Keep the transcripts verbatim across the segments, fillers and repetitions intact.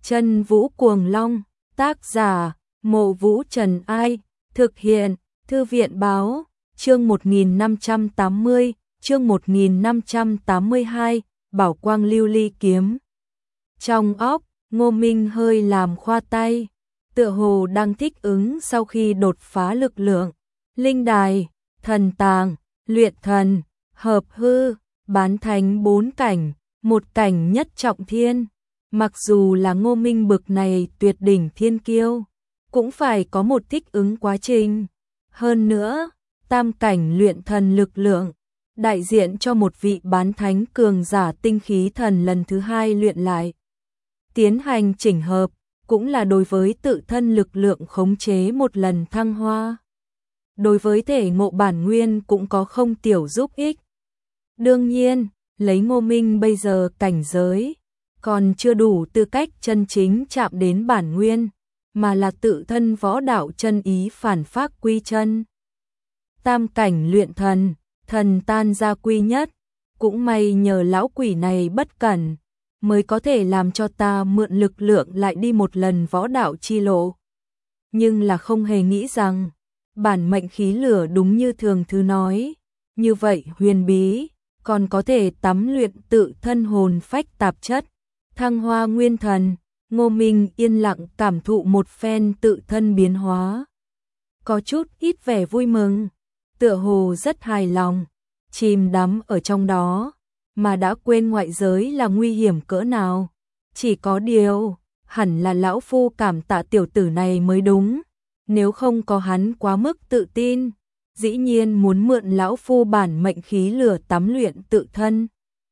Chân Vũ Cuồng Long, tác giả, Mộ Vũ Trần Ai, thực hiện, Thư viện Báo, chương một nghìn năm trăm tám mươi, chương một nghìn năm trăm tám mươi hai, Bảo Quang Lưu Ly Kiếm. Trong óc, Ngô Minh hơi làm khoa tay, tựa hồ đang thích ứng sau khi đột phá lực lượng, linh đài, thần tàng, luyện thần, hợp hư, bán thánh bốn cảnh, một cảnh nhất trọng thiên. Mặc dù là Ngô Minh bực này tuyệt đỉnh thiên kiêu, cũng phải có một thích ứng quá trình. Hơn nữa, tam cảnh luyện thần lực lượng, đại diện cho một vị bán thánh cường giả tinh khí thần lần thứ hai luyện lại. Tiến hành chỉnh hợp, cũng là đối với tự thân lực lượng khống chế một lần thăng hoa. Đối với thể ngộ bản nguyên cũng có không tiểu giúp ích. Đương nhiên, lấy Ngô Minh bây giờ cảnh giới, còn chưa đủ tư cách chân chính chạm đến bản nguyên, mà là tự thân võ đạo chân ý phản phác quy chân. Tam cảnh luyện thần, thần tan ra quy nhất, cũng may nhờ lão quỷ này bất cẩn, mới có thể làm cho ta mượn lực lượng lại đi một lần võ đạo chi lộ. Nhưng là không hề nghĩ rằng, bản mệnh khí lửa đúng như thường thứ nói, như vậy huyền bí, còn có thể tắm luyện tự thân hồn phách tạp chất, thăng hoa nguyên thần. Ngô Minh yên lặng cảm thụ một phen tự thân biến hóa, có chút ít vẻ vui mừng, tựa hồ rất hài lòng, chìm đắm ở trong đó, mà đã quên ngoại giới là nguy hiểm cỡ nào. Chỉ có điều, hẳn là lão phu cảm tạ tiểu tử này mới đúng, nếu không có hắn quá mức tự tin, dĩ nhiên muốn mượn lão phu bản mệnh khí lửa tắm luyện tự thân,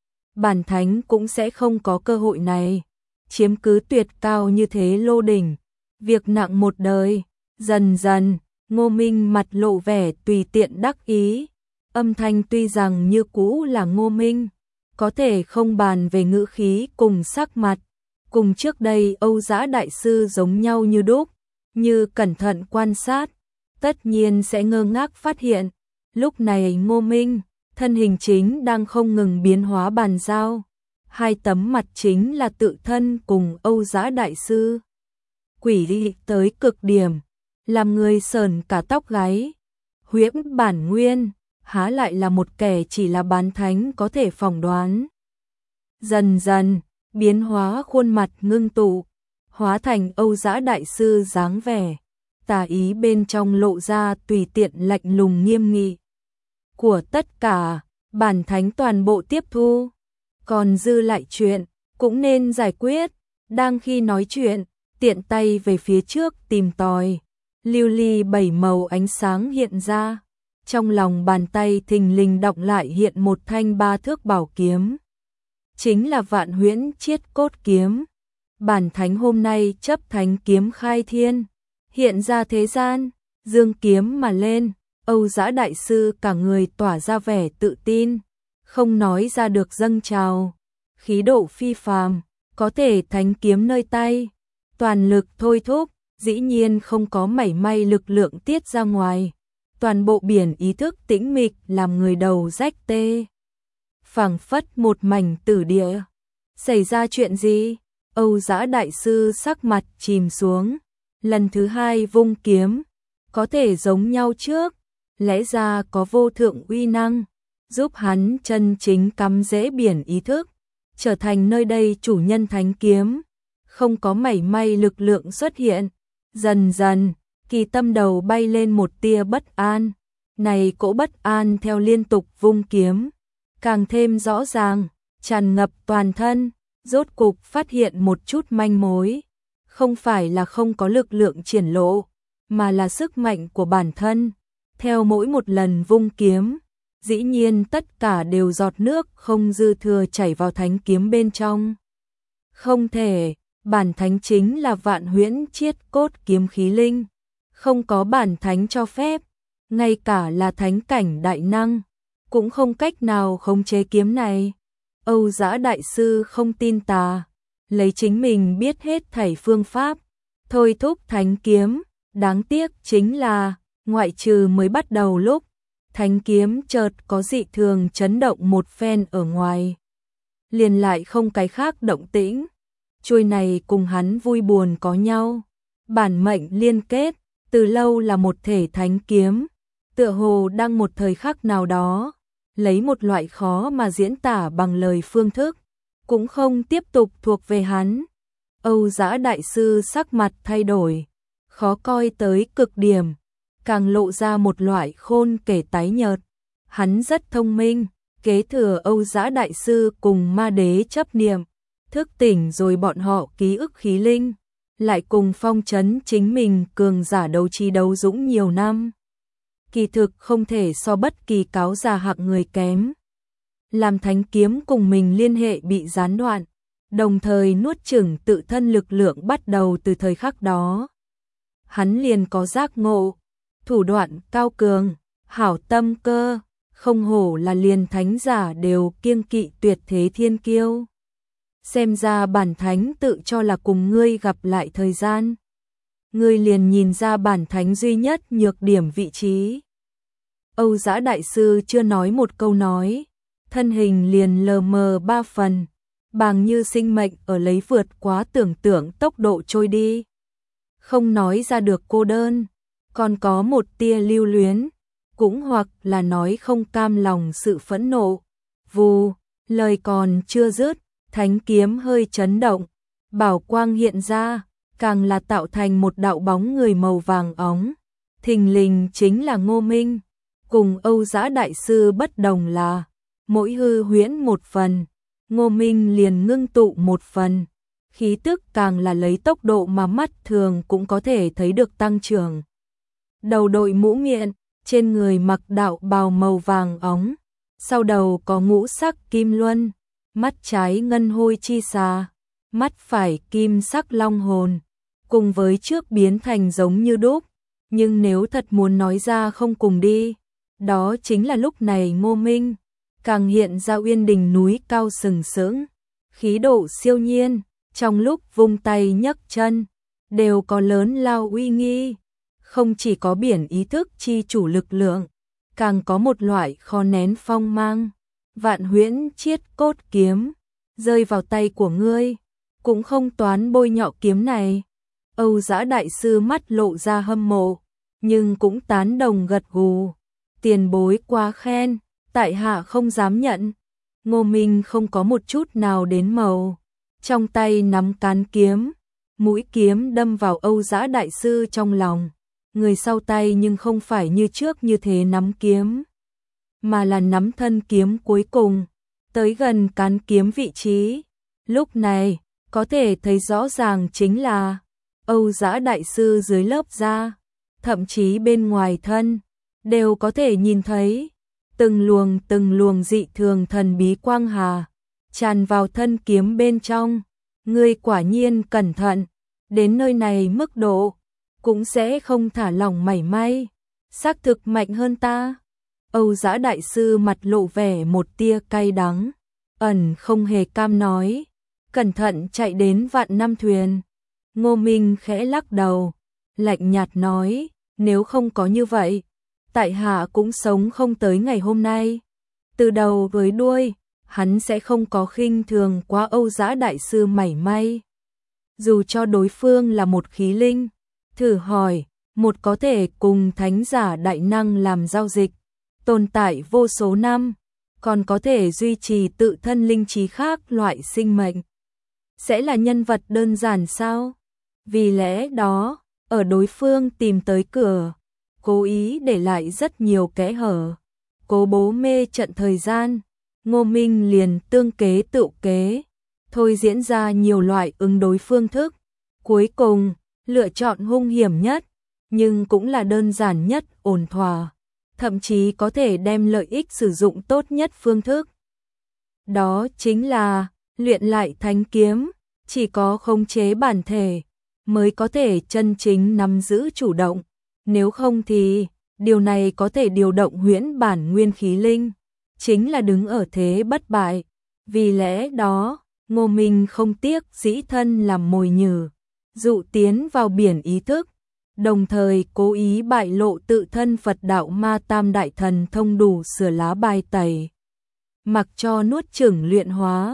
bản thánh cũng sẽ không có cơ hội này. Chiếm cứ tuyệt cao như thế lô đỉnh, việc nặng một đời. Dần dần, Ngô Minh mặt lộ vẻ tùy tiện đắc ý, âm thanh tuy rằng như cũ là Ngô Minh, có thể không bàn về ngữ khí cùng sắc mặt, cùng trước đây Âu Dã đại sư giống nhau như đúc, như cẩn thận quan sát, tất nhiên sẽ ngơ ngác phát hiện, lúc này Ngô Minh, thân hình chính đang không ngừng biến hóa bàn giao. Hai tấm mặt chính là tự thân cùng Âu Dã đại sư. Quỷ dị tới cực điểm, làm người sờn cả tóc gáy. Huyễn bản nguyên, há lại là một kẻ chỉ là bán thánh có thể phỏng đoán. Dần dần, biến hóa khuôn mặt ngưng tụ, hóa thành Âu Dã đại sư dáng vẻ, tà ý bên trong lộ ra tùy tiện lạnh lùng nghiêm nghị. Của tất cả, bản thánh toàn bộ tiếp thu. Còn dư lại chuyện, cũng nên giải quyết. Đang khi nói chuyện, tiện tay về phía trước tìm tòi. Lưu ly bảy màu ánh sáng hiện ra. Trong lòng bàn tay thình lình đọng lại hiện một thanh ba thước bảo kiếm. Chính là Vạn Huyễn Chiết Cốt Kiếm. Bản thánh hôm nay chấp thánh kiếm khai thiên. Hiện ra thế gian, dương kiếm mà lên. Âu Dã đại sư cả người tỏa ra vẻ tự tin, không nói ra được dâng trào, khí độ phi phàm, có thể thánh kiếm nơi tay, toàn lực thôi thúc, dĩ nhiên không có mảy may lực lượng tiết ra ngoài, toàn bộ biển ý thức tĩnh mịch làm người đầu rách tê. Phảng phất một mảnh tử địa. Xảy ra chuyện gì? Âu Dã đại sư sắc mặt chìm xuống, lần thứ hai vung kiếm, có thể giống nhau trước, lẽ ra có vô thượng uy năng, giúp hắn chân chính cắm rễ biển ý thức, trở thành nơi đây chủ nhân thánh kiếm, không có mảy may lực lượng xuất hiện. Dần dần, kỳ tâm đầu bay lên một tia bất an, này cỗ bất an theo liên tục vung kiếm, càng thêm rõ ràng, tràn ngập toàn thân, rốt cục phát hiện một chút manh mối, không phải là không có lực lượng triển lộ, mà là sức mạnh của bản thân, theo mỗi một lần vung kiếm. Dĩ nhiên tất cả đều giọt nước không dư thừa chảy vào thánh kiếm bên trong. Không thể, bản thánh chính là Vạn Huyễn Chiết Cốt Kiếm khí linh, không có bản thánh cho phép, ngay cả là thánh cảnh đại năng, cũng không cách nào khống chế kiếm này. Âu Dã đại sư không tin tà, lấy chính mình biết hết thảy phương pháp, thôi thúc thánh kiếm, đáng tiếc chính là, ngoại trừ mới bắt đầu lúc, thánh kiếm chợt có dị thường chấn động một phen ở ngoài, liền lại không cái khác động tĩnh. chuôi này cùng hắn vui buồn có nhau, bản mệnh liên kết, từ lâu là một thể thánh kiếm, tựa hồ đang một thời khắc nào đó, lấy một loại khó mà diễn tả bằng lời phương thức, cũng không tiếp tục thuộc về hắn. Âu Dã đại sư sắc mặt thay đổi, khó coi tới cực điểm, càng lộ ra một loại khôn kể tái nhợt. Hắn rất thông minh, kế thừa Âu Dã đại sư cùng ma đế chấp niệm, thức tỉnh rồi bọn họ ký ức khí linh, lại cùng phong trấn chính mình cường giả đấu trí đấu dũng nhiều năm. Kỳ thực không thể so bất kỳ cáo già hạng người kém. Làm thánh kiếm cùng mình liên hệ bị gián đoạn, đồng thời nuốt chửng tự thân lực lượng bắt đầu từ thời khắc đó. Hắn liền có giác ngộ, thủ đoạn cao cường, hảo tâm cơ, không hổ là liền thánh giả đều kiêng kỵ tuyệt thế thiên kiêu. Xem ra bản thánh tự cho là cùng ngươi gặp lại thời gian. Ngươi liền nhìn ra bản thánh duy nhất nhược điểm vị trí. Âu Dã đại sư chưa nói một câu nói, thân hình liền lờ mờ ba phần, bàng như sinh mệnh ở lấy vượt quá tưởng tượng tốc độ trôi đi. Không nói ra được cô đơn, còn có một tia lưu luyến, cũng hoặc là nói không cam lòng sự phẫn nộ. Vù, lời còn chưa dứt, thánh kiếm hơi chấn động, bảo quang hiện ra, càng là tạo thành một đạo bóng người màu vàng óng. Thình lình chính là Ngô Minh, cùng Âu Dã đại sư bất đồng là, mỗi hư huyễn một phần, Ngô Minh liền ngưng tụ một phần, khí tức càng là lấy tốc độ mà mắt thường cũng có thể thấy được tăng trưởng. Đầu đội mũ miệng, trên người mặc đạo bào màu vàng óng, sau đầu có ngũ sắc kim luân, mắt trái ngân hôi chi xà, mắt phải kim sắc long hồn, cùng với trước biến thành giống như đúc, nhưng nếu thật muốn nói ra không cùng đi, đó chính là lúc này Ngô Minh, càng hiện ra uyên đình núi cao sừng sững, khí độ siêu nhiên, trong lúc vung tay nhấc chân, đều có lớn lao uy nghi, không chỉ có biển ý thức chi chủ lực lượng, càng có một loại khó nén phong mang, vạn huyễn chiết cốt kiếm, rơi vào tay của ngươi, cũng không toán bôi nhọ kiếm này. Âu Dã đại sư mắt lộ ra hâm mộ, nhưng cũng tán đồng gật gù, tiền bối quá khen, tại hạ không dám nhận. Ngô Minh không có một chút nào đến màu, trong tay nắm cán kiếm, mũi kiếm đâm vào Âu Dã đại sư trong lòng, người sau tay nhưng không phải như trước như thế nắm kiếm, mà là nắm thân kiếm cuối cùng, tới gần cán kiếm vị trí. Lúc này, có thể thấy rõ ràng chính là Âu Dã đại sư dưới lớp da, thậm chí bên ngoài thân, đều có thể nhìn thấy từng luồng từng luồng dị thường thần bí quang hà tràn vào thân kiếm bên trong. Ngươi quả nhiên cẩn thận, đến nơi này mức độ cũng sẽ không thả lỏng mảy may, xác thực mạnh hơn ta. Âu Dã đại sư mặt lộ vẻ một tia cay đắng, ẩn không hề cam nói, cẩn thận chạy đến vạn năm thuyền. Ngô Minh khẽ lắc đầu, lạnh nhạt nói, nếu không có như vậy, tại hạ cũng sống không tới ngày hôm nay. Từ đầu với đuôi, hắn sẽ không có khinh thường quá Âu Dã đại sư mảy may. Dù cho đối phương là một khí linh, thử hỏi, một có thể cùng thánh giả đại năng làm giao dịch, tồn tại vô số năm, còn có thể duy trì tự thân linh trí khác loại sinh mệnh, sẽ là nhân vật đơn giản sao? Vì lẽ đó, ở đối phương tìm tới cửa, cố ý để lại rất nhiều kẽ hở, cố bố mê trận thời gian, Ngô Minh liền tương kế tự kế, thôi diễn ra nhiều loại ứng đối phương thức, cuối cùng lựa chọn hung hiểm nhất, nhưng cũng là đơn giản nhất, ổn thỏa, thậm chí có thể đem lợi ích sử dụng tốt nhất phương thức. Đó chính là luyện lại thánh kiếm, chỉ có khống chế bản thể mới có thể chân chính nắm giữ chủ động, nếu không thì điều này có thể điều động huyễn bản nguyên khí linh, chính là đứng ở thế bất bại. Vì lẽ đó, Ngô Minh không tiếc dĩ thân làm mồi nhử, dụ tiến vào biển ý thức, đồng thời cố ý bại lộ tự thân Phật đạo ma tam đại thần thông đủ sửa lá bài tẩy, mặc cho nuốt chửng luyện hóa,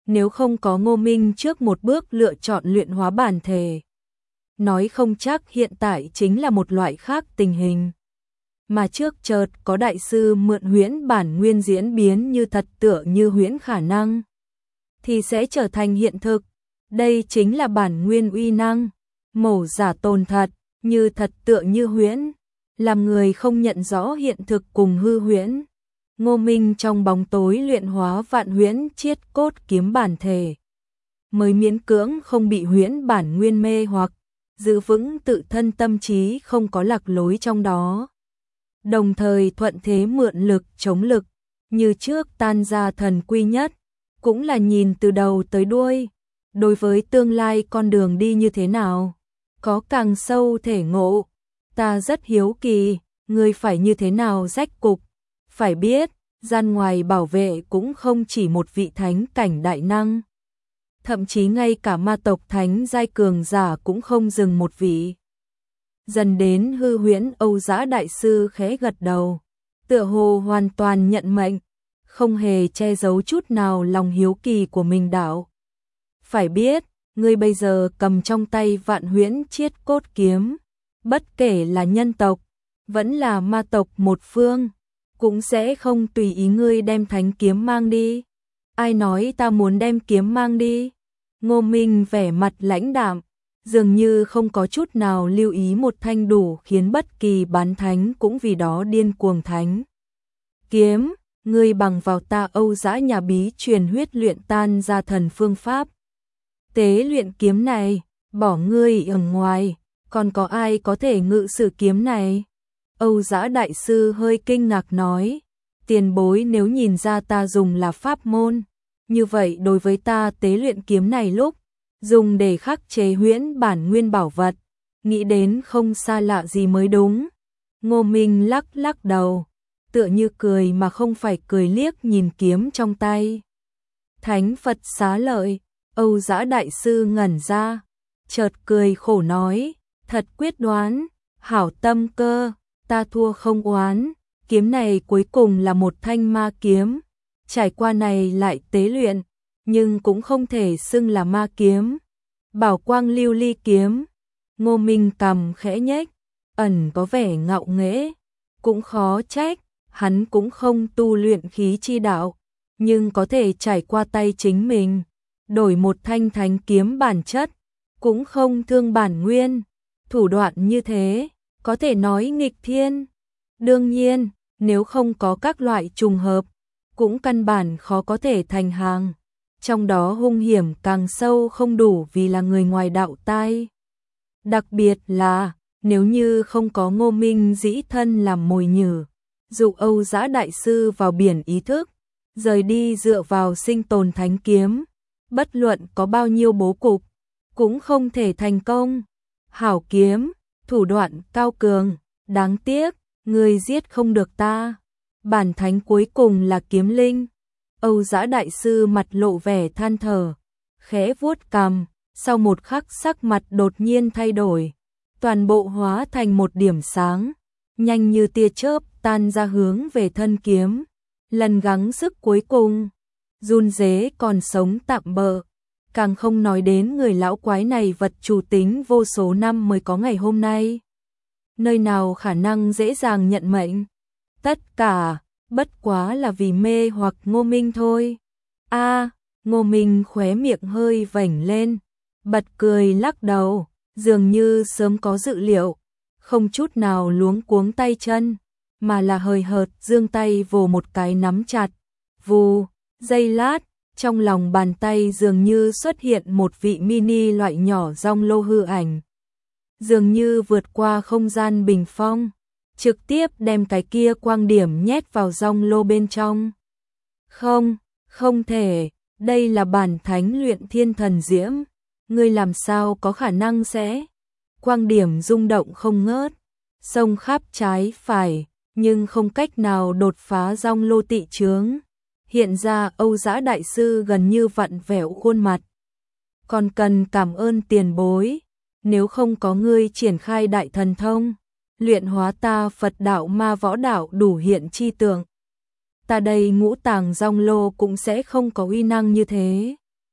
nếu không có Ngô Minh trước một bước lựa chọn luyện hóa bản thể. Nói không chắc hiện tại chính là một loại khác tình hình. Mà trước chợt có đại sư mượn huyễn bản nguyên diễn biến như thật tựa như huyễn khả năng, thì sẽ trở thành hiện thực. Đây chính là bản nguyên uy năng, mổ giả tồn thật, như thật tựa như huyễn, làm người không nhận rõ hiện thực cùng hư huyễn. Ngô Minh trong bóng tối luyện hóa vạn huyễn chiết cốt kiếm bản thể, mới miễn cưỡng không bị huyễn bản nguyên mê hoặc, giữ vững tự thân tâm trí không có lạc lối trong đó. Đồng thời thuận thế mượn lực chống lực, như trước tan ra thần quy nhất, cũng là nhìn từ đầu tới đuôi, đối với tương lai con đường đi như thế nào, có càng sâu thể ngộ. Ta rất hiếu kỳ, ngươi phải như thế nào rách cục, phải biết, gian ngoài bảo vệ cũng không chỉ một vị thánh cảnh đại năng. Thậm chí ngay cả ma tộc thánh giai cường giả cũng không dừng một vị. Dần đến hư huyễn Âu Dã đại sư khẽ gật đầu, tựa hồ hoàn toàn nhận mệnh, không hề che giấu chút nào lòng hiếu kỳ của mình đạo. Phải biết, ngươi bây giờ cầm trong tay vạn huyễn chiết cốt kiếm, bất kể là nhân tộc, vẫn là ma tộc một phương, cũng sẽ không tùy ý ngươi đem thánh kiếm mang đi. Ai nói ta muốn đem kiếm mang đi? Ngô Minh vẻ mặt lãnh đạm, dường như không có chút nào lưu ý một thanh đủ khiến bất kỳ bán thánh cũng vì đó điên cuồng thánh kiếm. Ngươi bằng vào ta Âu Dã nhà bí truyền huyết luyện tan ra thần phương pháp tế luyện kiếm này, bỏ ngươi ở ngoài, còn có ai có thể ngự sử kiếm này? Âu Dã đại sư hơi kinh ngạc nói, tiền bối nếu nhìn ra ta dùng là pháp môn, như vậy đối với ta tế luyện kiếm này lúc dùng để khắc chế huyễn bản nguyên bảo vật, nghĩ đến không xa lạ gì mới đúng. Ngô Minh lắc lắc đầu, tựa như cười mà không phải cười, liếc nhìn kiếm trong tay. Thánh Phật xá lợi. Âu Dã đại sư ngẩn ra, chợt cười khổ nói, thật quyết đoán, hảo tâm cơ, ta thua không oán, kiếm này cuối cùng là một thanh ma kiếm, trải qua này lại tế luyện, nhưng cũng không thể xưng là ma kiếm. Bảo quang lưu ly kiếm. Ngô Minh cằm khẽ nhếch, ẩn có vẻ ngạo nghễ, cũng khó trách, hắn cũng không tu luyện khí chi đạo, nhưng có thể trải qua tay chính mình, đổi một thanh thánh kiếm bản chất, cũng không thương bản nguyên, thủ đoạn như thế, có thể nói nghịch thiên. Đương nhiên, nếu không có các loại trùng hợp, cũng căn bản khó có thể thành hàng, trong đó hung hiểm càng sâu không đủ vì là người ngoài đạo tai. Đặc biệt là, nếu như không có Ngô Minh dĩ thân làm mồi nhử, dụ Âu Dã đại sư vào biển ý thức, rời đi dựa vào sinh tồn thánh kiếm, bất luận có bao nhiêu bố cục, cũng không thể thành công. Hảo kiếm, thủ đoạn cao cường, đáng tiếc, người giết không được ta. Bản thánh cuối cùng là kiếm linh. Âu Dã đại sư mặt lộ vẻ than thở, khẽ vuốt cằm, sau một khắc sắc mặt đột nhiên thay đổi, toàn bộ hóa thành một điểm sáng, nhanh như tia chớp tan ra hướng về thân kiếm. Lần gắng sức cuối cùng, run rế còn sống tạm bợ, càng không nói đến người lão quái này vật chủ tính vô số năm mới có ngày hôm nay. Nơi nào khả năng dễ dàng nhận mệnh, tất cả bất quá là vì mê hoặc Ngô Minh thôi. A, à, Ngô Minh khóe miệng hơi vểnh lên, bật cười lắc đầu, dường như sớm có dự liệu, không chút nào luống cuống tay chân, mà là hời hợt giương tay vồ một cái nắm chặt. Vù, giây lát, trong lòng bàn tay dường như xuất hiện một vị mini loại nhỏ rong lô hư ảnh, dường như vượt qua không gian bình phong, trực tiếp đem cái kia quang điểm nhét vào rong lô bên trong. Không, không thể, đây là bản thánh luyện thiên thần diễm, ngươi làm sao có khả năng sẽ? Quang điểm rung động không ngớt, xông khắp trái phải, nhưng không cách nào đột phá rong lô tị chướng. Hiện ra Âu Dã đại sư gần như vặn vẹo khuôn mặt. Còn cần cảm ơn tiền bối, nếu không có ngươi triển khai đại thần thông, luyện hóa ta Phật đạo ma võ đạo đủ hiện chi tượng, ta đây ngũ tàng rong lô cũng sẽ không có uy năng như thế.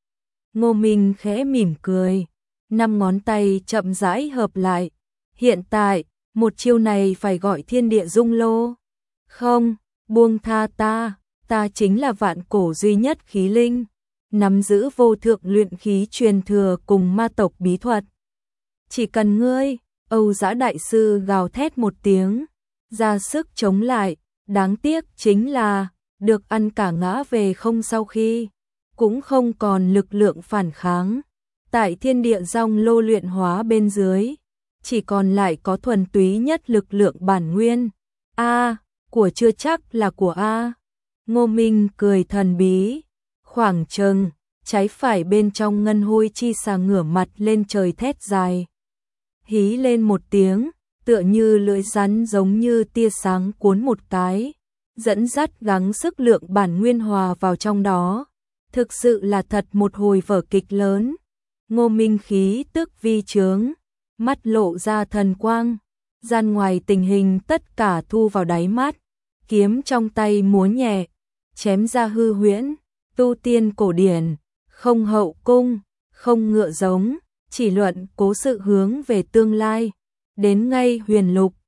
Ngô Minh khẽ mỉm cười, năm ngón tay chậm rãi hợp lại. Hiện tại, một chiêu này phải gọi thiên địa dung lô. Không, buông tha ta, ta chính là vạn cổ duy nhất khí linh, nắm giữ vô thượng luyện khí truyền thừa cùng ma tộc bí thuật. Chỉ cần ngươi, Âu Dã đại sư gào thét một tiếng, ra sức chống lại, đáng tiếc chính là, được ăn cả ngã về không sau khi, cũng không còn lực lượng phản kháng. Tại thiên địa rong lô luyện hóa bên dưới, chỉ còn lại có thuần túy nhất lực lượng bản nguyên. A, của chưa chắc là của A. Ngô Minh cười thần bí, khoảng chừng, trái phải bên trong ngân hôi chi xà ngửa mặt lên trời thét dài. Hí lên một tiếng, tựa như lưỡi rắn giống như tia sáng cuốn một cái, dẫn dắt gắng sức lượng bản nguyên hòa vào trong đó. Thực sự là thật một hồi vở kịch lớn. Ngô Minh khí tức vi chướng, mắt lộ ra thần quang, gian ngoài tình hình tất cả thu vào đáy mắt, kiếm trong tay múa nhẹ, chém ra hư huyễn, tu tiên cổ điển, không hậu cung, không ngựa giống, chỉ luận cố sự hướng về tương lai, đến ngay huyền lục,